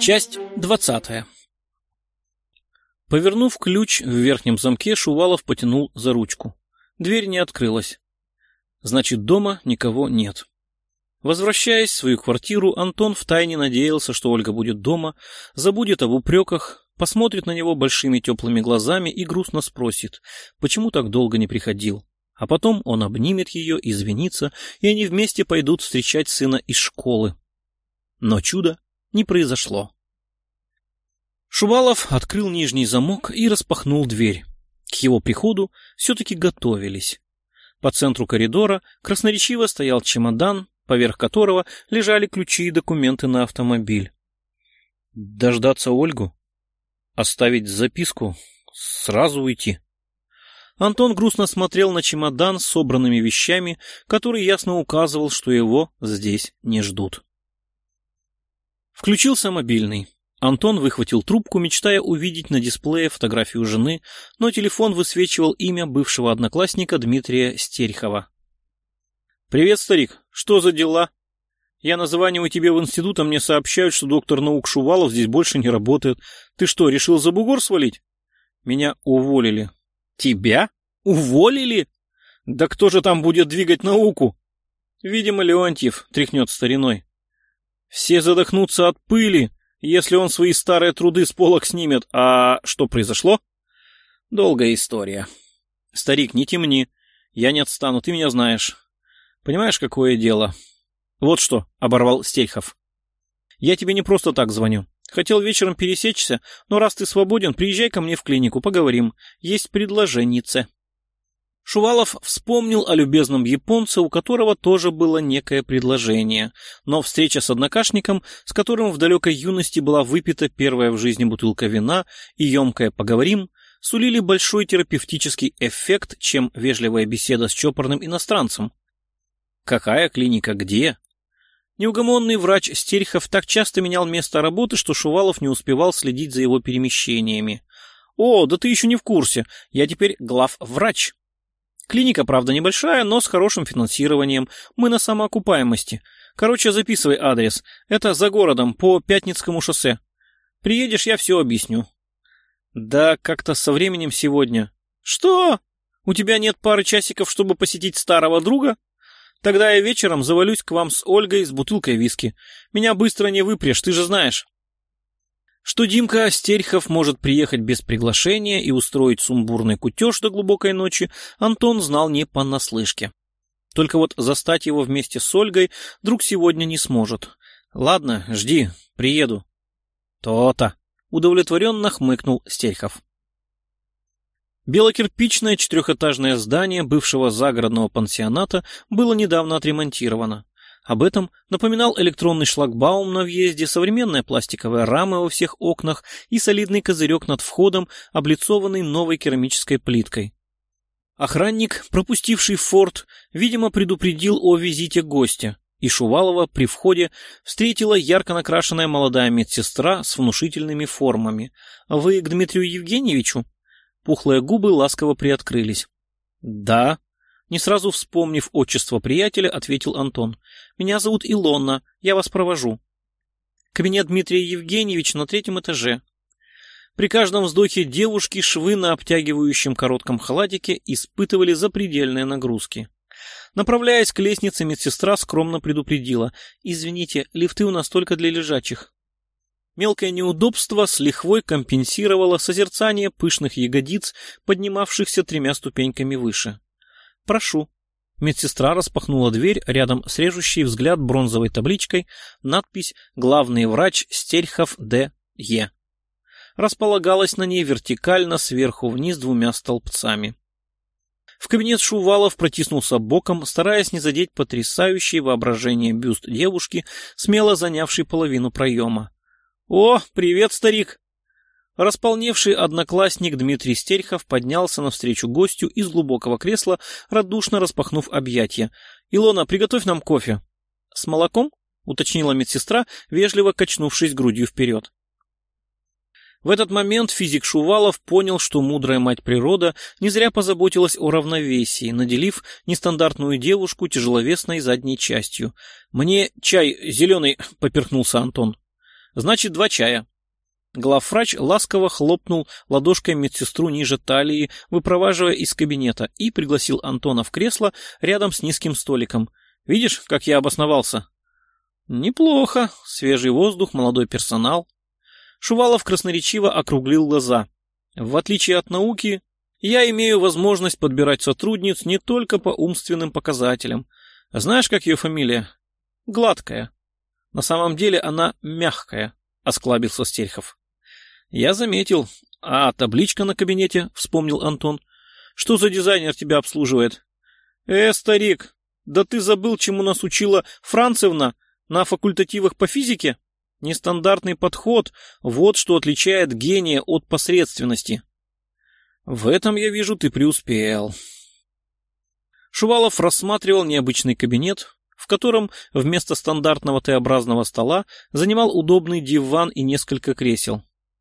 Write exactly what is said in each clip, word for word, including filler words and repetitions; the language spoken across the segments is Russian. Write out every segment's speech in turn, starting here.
Часть двадцатая. Повернув ключ в верхнем замке, Шувалов потянул за ручку. Дверь не открылась. Значит, дома никого нет. Возвращаясь в свою квартиру, Антон втайне надеялся, что Ольга будет дома, забудет об упреках, посмотрит на него большими теплыми глазами и грустно спросит, почему так долго не приходил. А потом он обнимет ее, извинится, и они вместе пойдут встречать сына из школы. Но чудо не произошло. Шувалов открыл нижний замок и распахнул дверь. К его приходу все-таки готовились. По центру коридора красноречиво стоял чемодан, поверх которого лежали ключи и документы на автомобиль. Дождаться Ольгу? Оставить записку? Сразу уйти? Антон грустно смотрел на чемодан с собранными вещами, который ясно указывал, что его здесь не ждут. Включился мобильный. Антон выхватил трубку, мечтая увидеть на дисплее фотографию жены, но телефон высвечивал имя бывшего одноклассника Дмитрия Стерхова. «Привет, старик. Что за дела? Я названиваю тебе в институт, а мне сообщают, что доктор наук Шувалов здесь больше не работает. Ты что, решил за бугор свалить?» «Меня уволили». «Тебя? Уволили? Да кто же там будет двигать науку?» «Видимо, Леонтьев тряхнет стариной. Все задохнутся от пыли, если он свои старые труды с полок снимет. А что произошло?» «Долгая история». «Старик, не темни. Я не отстану, ты меня знаешь. Понимаешь, какое дело?» «Вот что», — оборвал Стерхов. «Я тебе не просто так звоню. Хотел вечером пересечься, но раз ты свободен, приезжай ко мне в клинику, поговорим. Есть предложеннице». Шувалов вспомнил о любезном японце, у которого тоже было некое предложение, но встреча с однокашником, с которым в далекой юности была выпита первая в жизни бутылка вина и емкая «поговорим», сулили большой терапевтический эффект, чем вежливая беседа с чопорным иностранцем. Какая клиника, где? Неугомонный врач Стерхов так часто менял место работы, что Шувалов не успевал следить за его перемещениями. «О, да ты еще не в курсе, я теперь главврач». Клиника, правда, небольшая, но с хорошим финансированием. Мы на самоокупаемости. Короче, записывай адрес. Это за городом, по Пятницкому шоссе. Приедешь, я все объясню. Да как-то со временем сегодня. Что? У тебя нет пары часиков, чтобы посетить старого друга? Тогда я вечером завалюсь к вам с Ольгой с бутылкой виски. Меня быстро не выпрешь, ты же знаешь. Что Димка Стерхов может приехать без приглашения и устроить сумбурный кутеж до глубокой ночи, Антон знал не понаслышке. Только вот застать его вместе с Ольгой друг сегодня не сможет. Ладно, жди, приеду. То-то, удовлетворенно хмыкнул Стерхов. Белокирпичное четырехэтажное здание бывшего загородного пансионата было недавно отремонтировано. Об этом напоминал электронный шлагбаум на въезде, современная пластиковая рама во всех окнах и солидный козырек над входом, облицованный новой керамической плиткой. Охранник, пропустивший форт, видимо, предупредил о визите гостя, и Шувалова при входе встретила ярко накрашенная молодая медсестра с внушительными формами. «Вы к Дмитрию Евгеньевичу?» Пухлые губы ласково приоткрылись. «Да». Не сразу вспомнив отчество приятеля, ответил Антон. «Меня зовут Илона, я вас провожу». Кабинет Дмитрия Евгеньевича на третьем этаже. При каждом вздохе девушки швы на обтягивающем коротком халатике испытывали запредельные нагрузки. Направляясь к лестнице, медсестра скромно предупредила: «Извините, лифты у нас только для лежачих». Мелкое неудобство с лихвой компенсировало созерцание пышных ягодиц, поднимавшихся тремя ступеньками выше. «Прошу». Медсестра распахнула дверь, рядом с режущей взгляд бронзовой табличкой надпись «Главный врач Стерхов Д Е». Располагалась на ней вертикально сверху вниз двумя столбцами. В кабинет Шувалов протиснулся боком, стараясь не задеть потрясающий воображение бюст девушки, смело занявшей половину проема. «О, привет, старик!» Располневший одноклассник Дмитрий Стерхов поднялся навстречу гостю из глубокого кресла, радушно распахнув объятия. «Илона, приготовь нам кофе». «С молоком?» — уточнила медсестра, вежливо качнувшись грудью вперед. В этот момент физик Шувалов понял, что мудрая мать природа не зря позаботилась о равновесии, наделив нестандартную девушку тяжеловесной задней частью. «Мне чай зеленый», — поперхнулся Антон. Значит, два чая. Главврач ласково хлопнул ладошкой медсестру ниже талии, выпроваживая из кабинета, и пригласил Антона в кресло рядом с низким столиком. Видишь, как я обосновался? Неплохо. Свежий воздух, молодой персонал. Шувалов красноречиво округлил глаза. В отличие от науки, я имею возможность подбирать сотрудниц не только по умственным показателям. Знаешь, как ее фамилия? Гладкая. На самом деле она мягкая, осклабился Стерхов. Я заметил. А табличка на кабинете, вспомнил Антон. Что за дизайнер тебя обслуживает? Э, старик, да ты забыл, чему нас учила Францевна на факультативах по физике? Нестандартный подход — вот что отличает гения от посредственности. В этом, я вижу, ты преуспел. Шувалов рассматривал необычный кабинет, в котором вместо стандартного Т-образного стола занимал удобный диван и несколько кресел.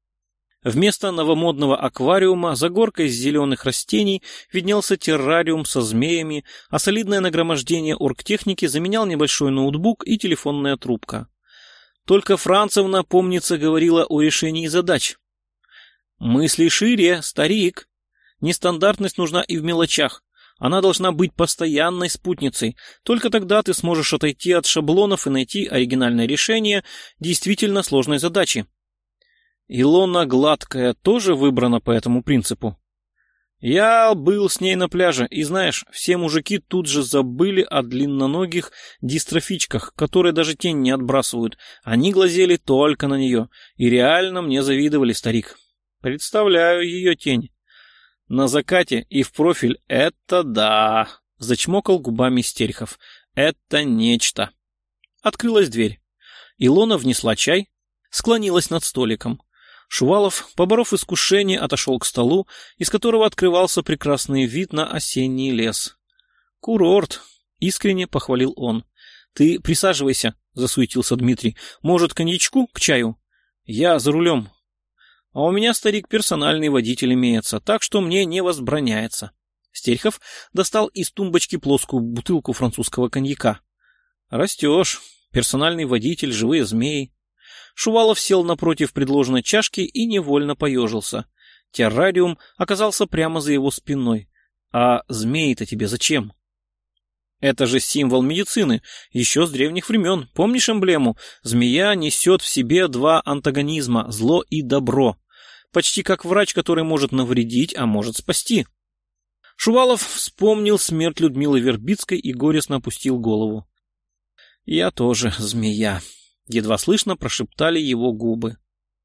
Вместо новомодного аквариума за горкой из зеленых растений виднелся террариум со змеями, а солидное нагромождение оргтехники заменял небольшой ноутбук и телефонная трубка. Только Францевна, помнится, говорила о решении задач. Мысли шире, старик. Нестандартность нужна и в мелочах. Она должна быть постоянной спутницей. Только тогда ты сможешь отойти от шаблонов и найти оригинальное решение действительно сложной задачи. Илона Гладкая тоже выбрана по этому принципу. Я был с ней на пляже, и знаешь, все мужики тут же забыли о длинноногих дистрофичках, которые даже тень не отбрасывают. Они глазели только на нее, и реально мне завидовали, старик. Представляю ее тень. На закате и в профиль — это да, зачмокал губами Стерхов. Это нечто. Открылась дверь. Илона внесла чай, склонилась над столиком. Шувалов, поборов искушение, отошел к столу, из которого открывался прекрасный вид на осенний лес. «Курорт!» — искренне похвалил он. «Ты присаживайся», — засуетился Дмитрий. «Может, коньячку к чаю?» «Я за рулем». «А у меня, старик, персональный водитель имеется, так что мне не возбраняется». Стерхов достал из тумбочки плоскую бутылку французского коньяка. «Растешь. Персональный водитель, живые змеи». Шувалов сел напротив предложенной чашки и невольно поежился. Террариум оказался прямо за его спиной. А змеи-то тебе зачем? Это же символ медицины, еще с древних времен. Помнишь эмблему? Змея несет в себе два антагонизма — зло и добро. Почти как врач, который может навредить, а может спасти. Шувалов вспомнил смерть Людмилы Вербицкой и горестно опустил голову. «Я тоже змея», — едва слышно прошептали его губы.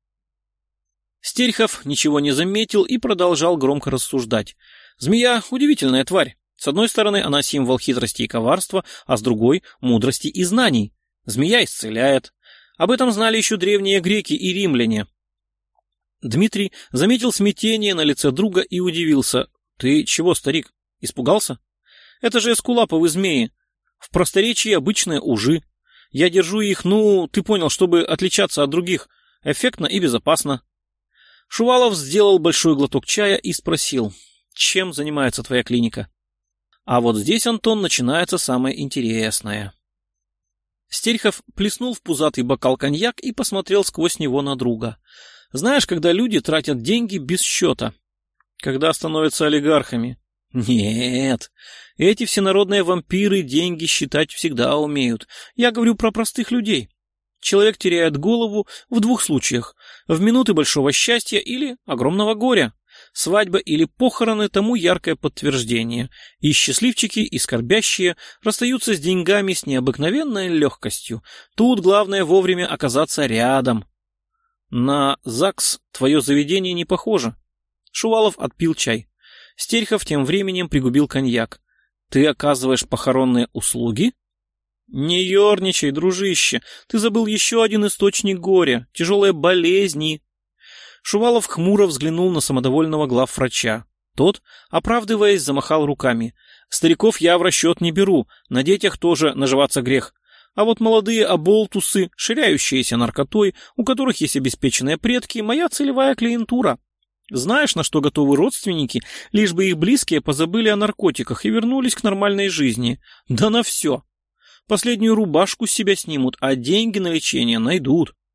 Стерхов ничего не заметил и продолжал громко рассуждать. Змея — удивительная тварь. С одной стороны, она символ хитрости и коварства, а с другой — мудрости и знаний. Змея исцеляет. Об этом знали еще древние греки и римляне. Дмитрий заметил смятение на лице друга и удивился. «Ты чего, старик, испугался? Это же эскулаповые змеи. В просторечии обычные ужи. Я держу их, ну, ты понял, чтобы отличаться от других. Эффектно и безопасно». Шувалов сделал большой глоток чая и спросил: «Чем занимается твоя клиника?» А вот здесь, Антон, начинается самое интересное. Стерхов плеснул в пузатый бокал коньяк и посмотрел сквозь него на друга. Знаешь, когда люди тратят деньги без счета? Когда становятся олигархами? Нет, эти всенародные вампиры деньги считать всегда умеют. Я говорю про простых людей. Человек теряет голову в двух случаях: в минуты большого счастья или огромного горя. Свадьба или похороны тому яркое подтверждение. И счастливчики, и скорбящие расстаются с деньгами с необыкновенной легкостью. Тут главное вовремя оказаться рядом. На ЗАГС твое заведение не похоже. Шувалов отпил чай. Стерхов тем временем пригубил коньяк. Ты оказываешь похоронные услуги? Не ерничай, дружище. Ты забыл еще один источник горя. Тяжелые болезни. Шувалов хмуро взглянул на самодовольного главврача. Тот, оправдываясь, замахал руками. Стариков я в расчет не беру, на детях тоже наживаться грех. А вот молодые оболтусы, ширяющиеся наркотой, у которых есть обеспеченные предки, моя целевая клиентура. Знаешь, на что готовы родственники, лишь бы их близкие позабыли о наркотиках и вернулись к нормальной жизни? Да на все. Последнюю рубашку с себя снимут, а деньги на лечение найдут.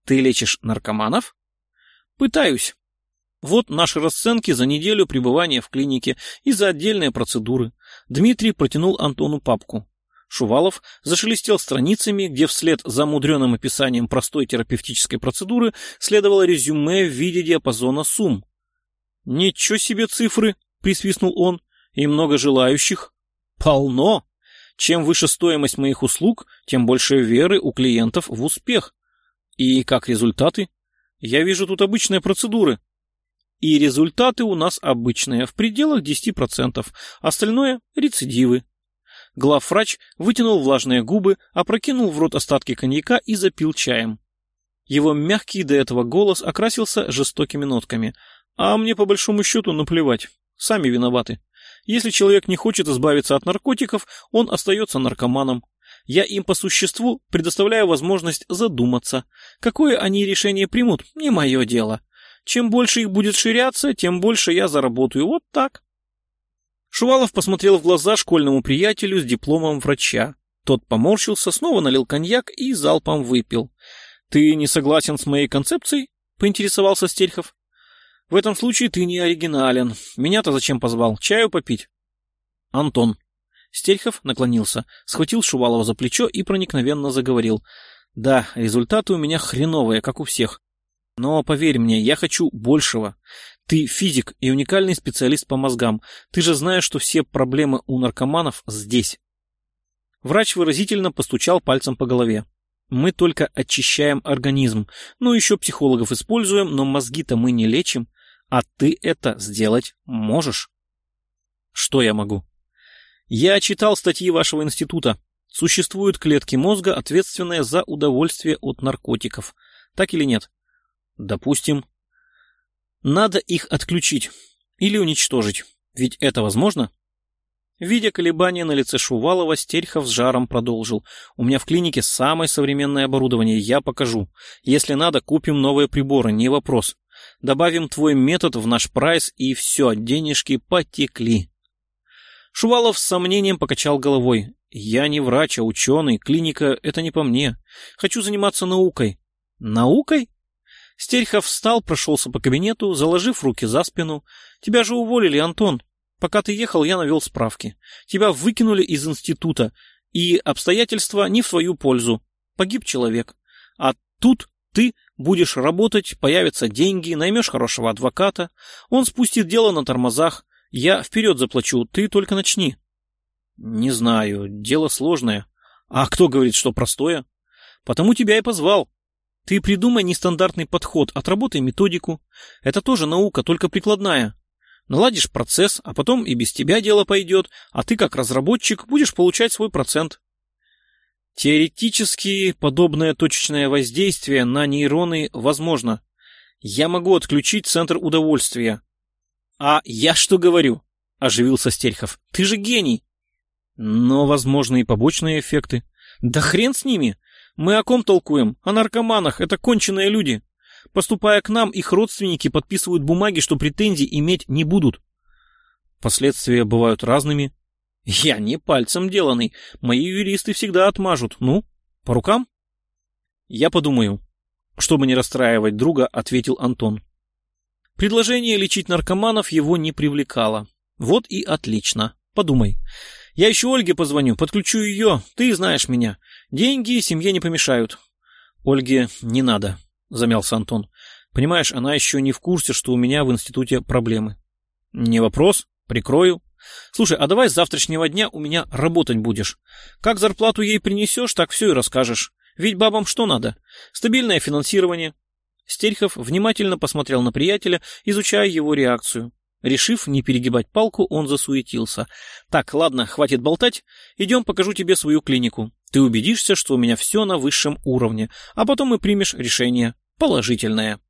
Ты лечишь наркоманов? Пытаюсь. Вот наши расценки за неделю пребывания в клинике и за отдельные процедуры. Дмитрий протянул Антону папку. Шувалов зашелестел страницами, где вслед за мудреным описанием простой терапевтической процедуры следовало резюме в виде диапазона сумм. «Ничего себе цифры!» — присвистнул он. «И много желающих?» «Полно! Чем выше стоимость моих услуг, тем больше веры у клиентов в успех. И как результаты? Я вижу тут обычные процедуры. И результаты у нас обычные, в пределах десяти процентов. Остальное — рецидивы». Главврач вытянул влажные губы, опрокинул в рот остатки коньяка и запил чаем. Его мягкий до этого голос окрасился жестокими нотками. «А мне по большому счету наплевать. Сами виноваты. Если человек не хочет избавиться от наркотиков, он остается наркоманом. Я им по существу предоставляю возможность задуматься. Какое они решение примут, не мое дело. Чем больше их будет ширяться, тем больше я заработаю. Вот так». Шувалов посмотрел в глаза школьному приятелю с дипломом врача. Тот поморщился, снова налил коньяк и залпом выпил. «Ты не согласен с моей концепцией?» — поинтересовался Стерхов. «В этом случае ты не оригинален. Меня-то зачем позвал? Чаю попить?» «Антон». Стерхов наклонился, схватил Шувалова за плечо и проникновенно заговорил. «Да, результаты у меня хреновые, как у всех. Но поверь мне, я хочу большего. Ты физик и уникальный специалист по мозгам. Ты же знаешь, что все проблемы у наркоманов здесь». Врач выразительно постучал пальцем по голове. «Мы только очищаем организм. Ну, еще психологов используем, но мозги-то мы не лечим. А ты это сделать можешь». «Что я могу?» «Я читал статьи вашего института. Существуют клетки мозга, ответственные за удовольствие от наркотиков. Так или нет?» «Допустим». «Надо их отключить или уничтожить. Ведь это возможно?» Видя колебания на лице Шувалова, Стерхов с жаром продолжил. «У меня в клинике самое современное оборудование, я покажу. Если надо, купим новые приборы, не вопрос. Добавим твой метод в наш прайс, и все, денежки потекли». Шувалов с сомнением покачал головой. «Я не врач, а ученый. Клиника — это не по мне. Хочу заниматься наукой». «Наукой?» Стерхов встал, прошелся по кабинету, заложив руки за спину. «Тебя же уволили, Антон. Пока ты ехал, я навел справки. Тебя выкинули из института, и обстоятельства не в твою пользу. Погиб человек. А тут ты будешь работать, появятся деньги, наймешь хорошего адвоката. Он спустит дело на тормозах. Я вперед заплачу, ты только начни». «Не знаю, дело сложное». «А кто говорит, что простое?» «Потому тебя и позвал. Ты придумай нестандартный подход, отработай методику. Это тоже наука, только прикладная. Наладишь процесс, а потом и без тебя дело пойдет, а ты как разработчик будешь получать свой процент». Теоретически подобное точечное воздействие на нейроны возможно. Я могу отключить центр удовольствия. «А я что говорю?» — оживился Стерхов. «Ты же гений!» «Но возможны и побочные эффекты». «Да хрен с ними! Мы о ком толкуем? О наркоманах, это конченые люди. Поступая к нам, их родственники подписывают бумаги, что претензий иметь не будут». «Последствия бывают разными». «Я не пальцем деланный. Мои юристы всегда отмажут. Ну, по рукам?» «Я подумаю». Чтобы не расстраивать друга, ответил Антон. Предложение лечить наркоманов его не привлекало. «Вот и отлично. Подумай. Я еще Ольге позвоню, подключу ее. Ты знаешь меня. Деньги семье не помешают». «Ольге не надо», — замялся Антон. «Понимаешь, она еще не в курсе, что у меня в институте проблемы». «Не вопрос. Прикрою. Слушай, а давай с завтрашнего дня у меня работать будешь. Как зарплату ей принесешь, так все и расскажешь. Ведь бабам что надо? Стабильное финансирование». Стерхов внимательно посмотрел на приятеля, изучая его реакцию. Решив не перегибать палку, он засуетился. «Так, ладно, хватит болтать. Идем, покажу тебе свою клинику. Ты убедишься, что у меня все на высшем уровне, а потом и примешь решение положительное».